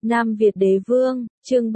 Nam Việt Đế Vương, chương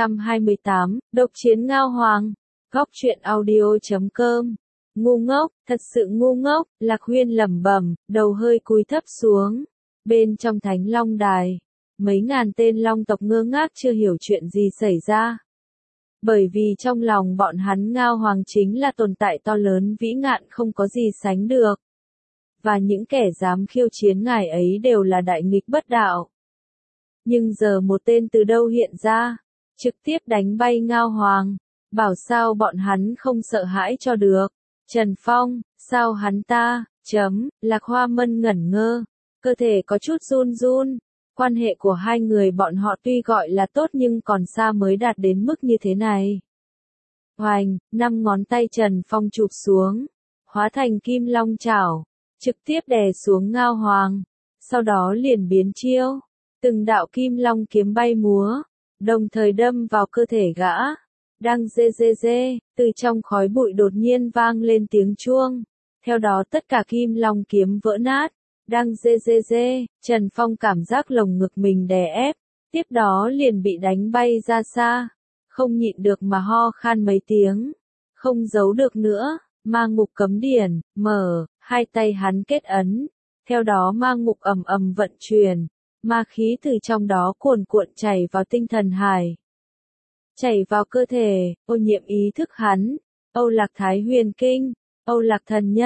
328, độc chiến Ngao Hoàng. Góc truyện audio.com. Ngu ngốc, thật sự ngu ngốc, Lạc Huyên lẩm bẩm, đầu hơi cúi thấp xuống. Bên trong Thánh Long Đài, mấy ngàn tên long tộc ngơ ngác chưa hiểu chuyện gì xảy ra. Bởi vì trong lòng bọn hắn Ngao Hoàng chính là tồn tại to lớn vĩ ngạn không có gì sánh được. Và những kẻ dám khiêu chiến ngài ấy đều là đại nghịch bất đạo. Nhưng giờ một tên từ đâu hiện ra, trực tiếp đánh bay Ngao Hoàng, bảo sao bọn hắn không sợ hãi cho được. Trần Phong, sao hắn ta, Lạc Hoa Mân ngẩn ngơ, cơ thể có chút run run. Quan hệ của hai người bọn họ tuy gọi là tốt nhưng còn xa mới đạt đến mức như thế này. Hoành, 5 ngón tay Trần Phong chụp xuống, hóa thành kim long chảo, trực tiếp đè xuống Ngao Hoàng, sau đó liền biến chiêu. Từng đạo kim long kiếm bay múa, đồng thời đâm vào cơ thể gã. Đang dê, từ trong khói bụi đột nhiên vang lên tiếng chuông. Theo đó tất cả kim long kiếm vỡ nát. Đang dê, Trần Phong cảm giác lồng ngực mình đè ép, tiếp đó liền bị đánh bay ra xa. Không nhịn được mà ho khan mấy tiếng. Không giấu được nữa, ma ngục cấm điển, mở, hai tay hắn kết ấn. Theo đó ma ngục ầm ầm vận chuyển. Ma khí từ trong đó cuồn cuộn chảy vào tinh thần hải. Chảy vào cơ thể, ô nhiễm ý thức hắn. Âu Lạc Thái Huyền Kinh, Âu Lạc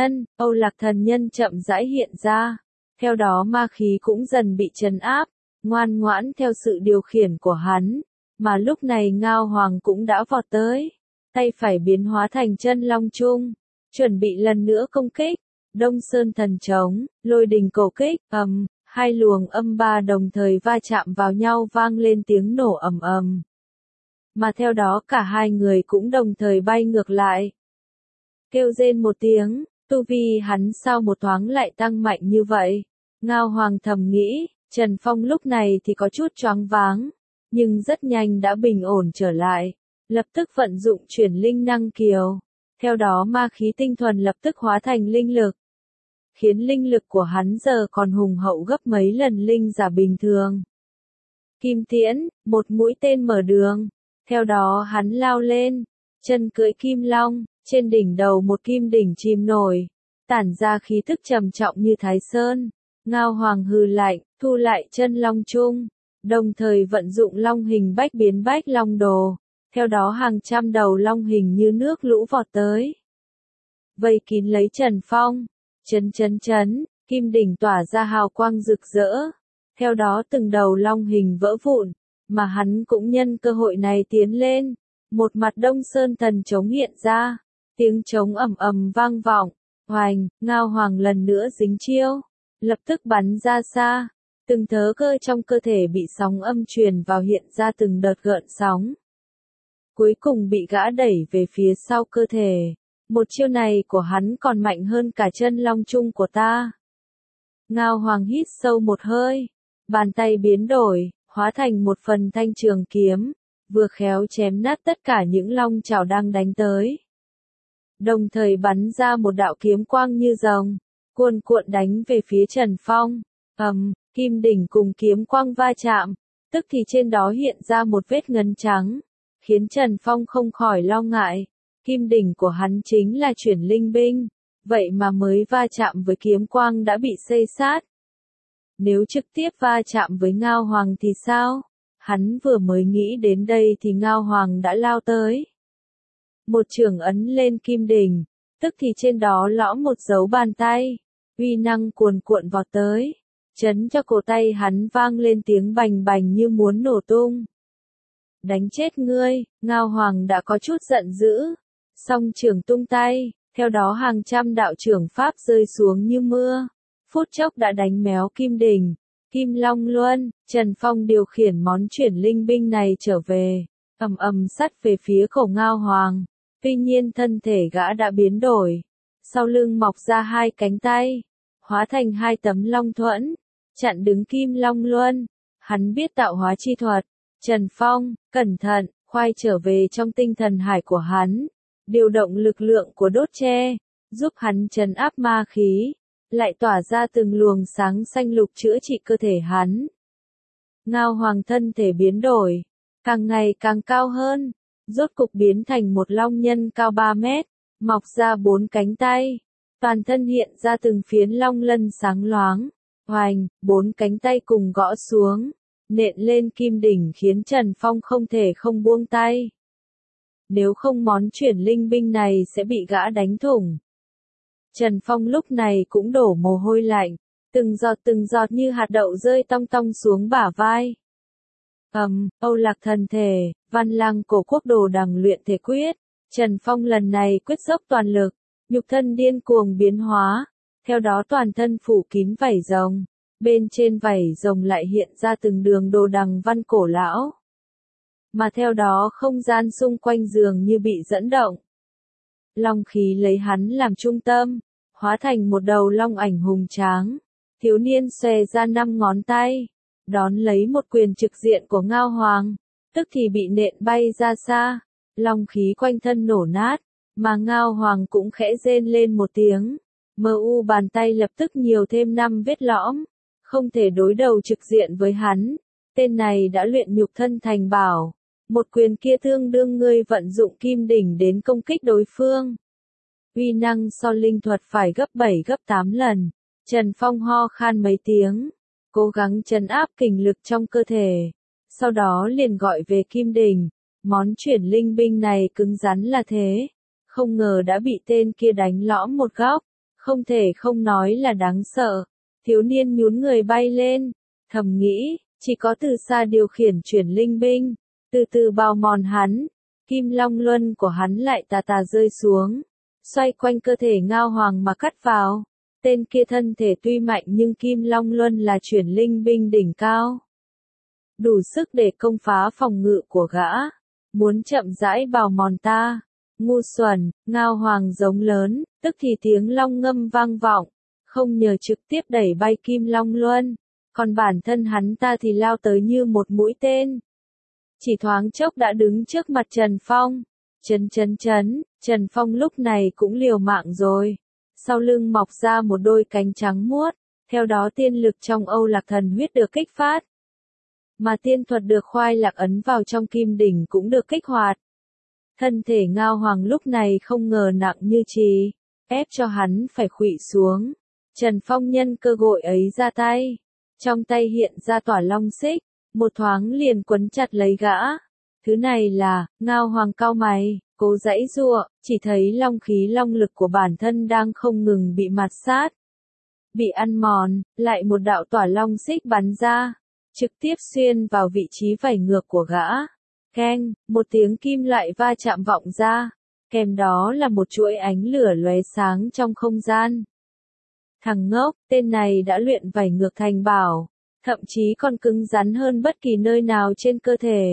Thần Nhân chậm rãi hiện ra. Theo đó ma khí cũng dần bị trấn áp, ngoan ngoãn theo sự điều khiển của hắn. Mà lúc này Ngao Hoàng cũng đã vọt tới. Tay phải biến hóa thành chân long trung, chuẩn bị lần nữa công kích. Đông Sơn Thần Trống, Lôi Đình Cổ Kích, hai luồng âm ba đồng thời va chạm vào nhau vang lên tiếng nổ ầm ầm. Mà theo đó cả hai người cũng đồng thời bay ngược lại. Kêu rên một tiếng, tu vi hắn sao một thoáng lại tăng mạnh như vậy? Ngao Hoàng thầm nghĩ, Trần Phong lúc này thì có chút choáng váng, nhưng rất nhanh đã bình ổn trở lại, lập tức vận dụng chuyển linh năng kiều. Theo đó ma khí tinh thuần lập tức hóa thành linh lực, khiến linh lực của hắn giờ còn hùng hậu gấp mấy lần linh giả bình thường. Kim Tiễn, một mũi tên mở đường. Theo đó hắn lao lên, chân cưỡi kim long, trên đỉnh đầu một kim đỉnh chìm nổi, tản ra khí tức trầm trọng như Thái Sơn. Ngao Hoàng hừ lạnh, thu lại chân long trung, đồng thời vận dụng long hình bách biến bách long đồ. Theo đó hàng trăm đầu long hình như nước lũ vọt tới, vây kín lấy Trần Phong. Chấn, kim đỉnh tỏa ra hào quang rực rỡ. Theo đó từng đầu long hình vỡ vụn, mà hắn cũng nhân cơ hội này tiến lên. Một mặt Đông Sơn Thần Trống hiện ra, tiếng trống ầm ầm vang vọng. Hoành, Ngao Hoàng lần nữa dính chiêu, lập tức bắn ra xa. Từng thớ cơ trong cơ thể bị sóng âm truyền vào hiện ra từng đợt gợn sóng. Cuối cùng bị gã đẩy về phía sau cơ thể. Một chiêu này của hắn còn mạnh hơn cả chân long trung của ta. Ngao Hoàng hít sâu một hơi, bàn tay biến đổi, hóa thành một phần thanh trường kiếm, vừa khéo chém nát tất cả những long chảo đang đánh tới. Đồng thời bắn ra một đạo kiếm quang như rồng, cuồn cuộn đánh về phía Trần Phong. Kim đỉnh cùng kiếm quang va chạm, tức thì trên đó hiện ra một vết ngấn trắng, khiến Trần Phong không khỏi lo ngại. Kim đỉnh của hắn chính là chuyển linh binh, vậy mà mới va chạm với kiếm quang đã bị xây sát. Nếu trực tiếp va chạm với Ngao Hoàng thì sao? Hắn vừa mới nghĩ đến đây thì Ngao Hoàng đã lao tới. Một chưởng ấn lên kim đỉnh, tức thì trên đó lõm một dấu bàn tay, uy năng cuồn cuộn vọt tới, chấn cho cổ tay hắn vang lên tiếng bành bành như muốn nổ tung. Đánh chết ngươi, Ngao Hoàng đã có chút giận dữ. Song chưởng tung tay, theo đó hàng trăm đạo chưởng pháp rơi xuống như mưa, phút chốc đã đánh méo kim đỉnh. Kim Long Luân, Trần Phong điều khiển món chuyển linh binh này trở về, ầm sắt về phía cổ Ngao Hoàng. Tuy nhiên thân thể gã đã biến đổi, sau lưng mọc ra hai cánh tay, hóa thành hai tấm long thuẫn, chặn đứng Kim Long Luân. Hắn biết tạo hóa chi thuật. Trần Phong, cẩn thận, khoai trở về trong tinh thần hải của hắn. Điều động lực lượng của đốt tre, giúp hắn trấn áp ma khí, lại tỏa ra từng luồng sáng xanh lục chữa trị cơ thể hắn. Ngao Hoàng thân thể biến đổi, càng ngày càng cao hơn, rốt cục biến thành một long nhân cao 3 mét, mọc ra 4 cánh tay, toàn thân hiện ra từng phiến long lân sáng loáng, hoành, 4 cánh tay cùng gõ xuống, nện lên kim đỉnh khiến Trần Phong không thể không buông tay. Nếu không món chuyển linh binh này sẽ bị gã đánh thủng. Trần Phong lúc này cũng đổ mồ hôi lạnh, từng giọt như hạt đậu rơi tong tong xuống bả vai. Âu Lạc thần thể, Văn Lăng cổ quốc đồ đằng luyện thể quyết. Trần Phong lần này quyết dốc toàn lực, nhục thân điên cuồng biến hóa, theo đó toàn thân phủ kín vảy rồng, bên trên vảy rồng lại hiện ra từng đường đồ đằng văn cổ lão. Mà theo đó không gian xung quanh dường như bị dẫn động. Long khí lấy hắn làm trung tâm, hóa thành một đầu long ảnh hùng tráng. Thiếu niên xòe ra 5 ngón tay, đón lấy một quyền trực diện của Ngao Hoàng, tức thì bị nện bay ra xa, long khí quanh thân nổ nát, mà Ngao Hoàng cũng khẽ rên lên một tiếng. Bàn tay lập tức nhiều thêm 5 vết lõm, không thể đối đầu trực diện với hắn. Tên này đã luyện nhục thân thành bảo, một quyền kia tương đương ngươi vận dụng kim đỉnh đến công kích đối phương. Uy năng so linh thuật phải gấp 7 gấp 8 lần. Trần Phong ho khan mấy tiếng, cố gắng trấn áp kình lực trong cơ thể, sau đó liền gọi về kim đỉnh. Món chuyển linh binh này cứng rắn là thế, không ngờ đã bị tên kia đánh lõm một góc, không thể không nói là đáng sợ. Thiếu niên nhún người bay lên, thầm nghĩ, chỉ có từ xa điều khiển chuyển linh binh, từ từ bào mòn hắn, kim long luân của hắn lại tà tà rơi xuống, xoay quanh cơ thể Ngao Hoàng mà cắt vào. Tên kia thân thể tuy mạnh nhưng kim long luân là chuyển linh binh đỉnh cao, đủ sức để công phá phòng ngự của gã. Muốn chậm rãi bào mòn ta, ngu xuẩn. Ngao Hoàng giống lớn, tức thì tiếng long ngâm vang vọng, không nhờ trực tiếp đẩy bay kim long luân, còn bản thân hắn ta thì lao tới như một mũi tên. Chỉ thoáng chốc đã đứng trước mặt Trần Phong. Trần Phong lúc này cũng liều mạng rồi. Sau lưng mọc ra một đôi cánh trắng muốt, theo đó tiên lực trong Âu Lạc thần huyết được kích phát. Mà tiên thuật được khoai lạc ấn vào trong kim đỉnh cũng được kích hoạt. Thân thể Ngao Hoàng lúc này không ngờ nặng như chì, ép cho hắn phải khuỵu xuống. Trần Phong nhân cơ hội ấy ra tay, trong tay hiện ra tỏa long xích, một thoáng liền quấn chặt lấy gã. Thứ này là, Ngao Hoàng cau mày, cố giãy giụa, chỉ thấy long khí long lực của bản thân đang không ngừng bị mạt sát, bị ăn mòn, lại một đạo tỏa long xích bắn ra, trực tiếp xuyên vào vị trí vảy ngược của gã. Keng, một tiếng kim loại va chạm vọng ra, kèm đó là một chuỗi ánh lửa lóe sáng trong không gian. Thằng ngốc, tên này đã luyện vảy ngược thành bảo, thậm chí còn cứng rắn hơn bất kỳ nơi nào trên cơ thể.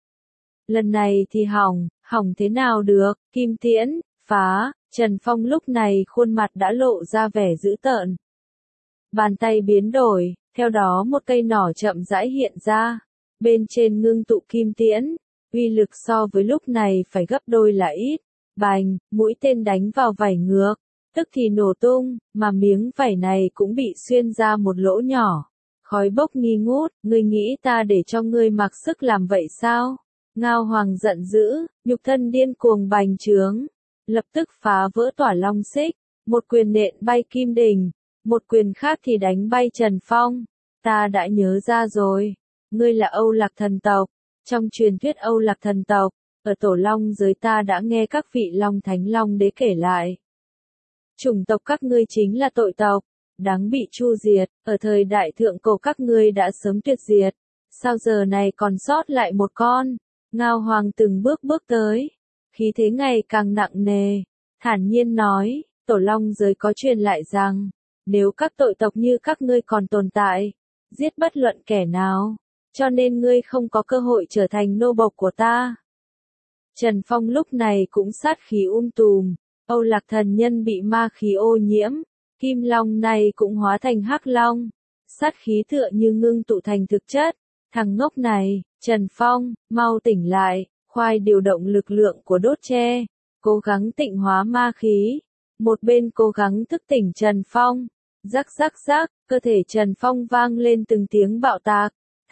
Lần này thì hỏng thế nào được, kim tiễn, phá. Trần Phong lúc này khuôn mặt đã lộ ra vẻ dữ tợn. Bàn tay biến đổi, theo đó một cây nỏ chậm rãi hiện ra, bên trên ngưng tụ kim tiễn, uy lực so với lúc này phải gấp đôi là ít. Bành, mũi tên đánh vào vảy ngược, tức thì nổ tung, mà miếng vảy này cũng bị xuyên ra một lỗ nhỏ. Khói bốc nghi ngút, ngươi nghĩ ta để cho ngươi mặc sức làm vậy sao? Ngao Hoàng giận dữ, nhục thân điên cuồng bành trướng, lập tức phá vỡ tỏa long xích, một quyền nện bay kim đỉnh, một quyền khác thì đánh bay Trần Phong. Ta đã nhớ ra rồi, ngươi là Âu Lạc thần tộc. Trong truyền thuyết Âu Lạc thần tộc, ở tổ long giới ta đã nghe các vị long thánh long đế kể lại. Chủng tộc các ngươi chính là tội tộc, đáng bị chu diệt, ở thời đại thượng cổ các ngươi đã sớm tuyệt diệt, sao giờ này còn sót lại một con? Ngao Hoàng từng bước tới, khí thế ngày càng nặng nề, thản nhiên nói, tổ long giới có truyền lại rằng, nếu các tội tộc như các ngươi còn tồn tại, giết bất luận kẻ nào, cho nên ngươi không có cơ hội trở thành nô bộc của ta. Trần Phong lúc này cũng sát khí tùm, Âu Lạc thần nhân bị ma khí ô nhiễm, kim long này cũng hóa thành hắc long, sát khí tựa như ngưng tụ thành thực chất. Thằng ngốc này, Trần Phong, mau tỉnh lại, khoai điều động lực lượng của đốt tre, cố gắng tịnh hóa ma khí. Một bên cố gắng thức tỉnh Trần Phong, rắc, cơ thể Trần Phong vang lên từng tiếng bạo tạc,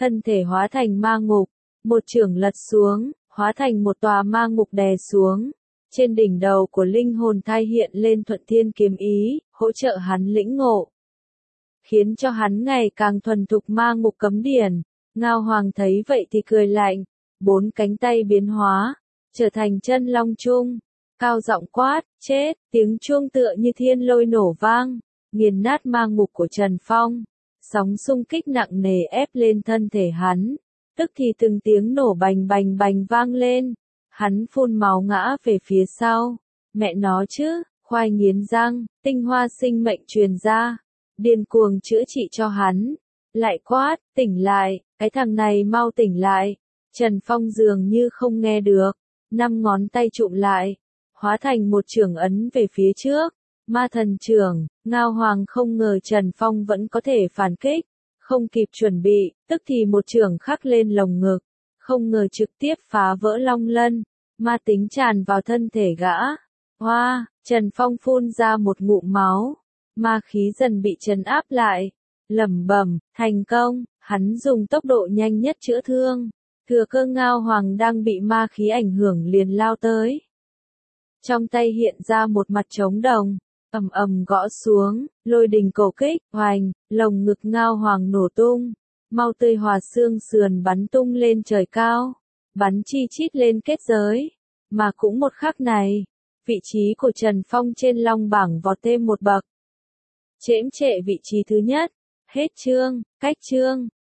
thân thể hóa thành ma ngục, một chưởng lật xuống, hóa thành một tòa ma ngục đè xuống. Trên đỉnh đầu của linh hồn thai hiện lên thuận thiên kiếm ý, hỗ trợ hắn lĩnh ngộ, khiến cho hắn ngày càng thuần thục ma ngục cấm điển. Ngao Hoàng thấy vậy thì cười lạnh, bốn cánh tay biến hóa, trở thành chân long trung, cao giọng quát, chết, tiếng chuông tựa như thiên lôi nổ vang, nghiền nát ma ngục của Trần Phong. Sóng xung kích nặng nề ép lên thân thể hắn, tức thì từng tiếng nổ bành bành bành vang lên, hắn phun máu ngã về phía sau. Mẹ nó chứ, khoai nghiến răng, tinh hoa sinh mệnh truyền ra, điên cuồng chữa trị cho hắn. Lại quát, tỉnh lại, cái thằng này mau tỉnh lại. Trần Phong dường như không nghe được, 5 ngón tay chụm lại, hóa thành một chưởng ấn về phía trước. Ma thần chưởng. Ngao Hoàng không ngờ Trần Phong vẫn có thể phản kích, không kịp chuẩn bị, tức thì một chưởng khắc lên lồng ngực, không ngờ trực tiếp phá vỡ long lân, ma tính tràn vào thân thể gã. Hoa, Trần Phong phun ra một ngụm máu, ma khí dần bị trấn áp lại, lẩm bẩm, thành công. Hắn dùng tốc độ nhanh nhất chữa thương, thừa cơ Ngao Hoàng đang bị ma khí ảnh hưởng liền lao tới. Trong tay hiện ra một mặt trống đồng, ầm ầm gõ xuống, lôi đình cổ kích, hoành, lồng ngực Ngao Hoàng nổ tung, mau tươi hòa xương sườn bắn tung lên trời cao, bắn chi chít lên kết giới. Mà cũng một khắc này, vị trí của Trần Phong trên long bảng vọt thêm một bậc, chễm trệ vị trí thứ nhất. Hết chương, cách chương.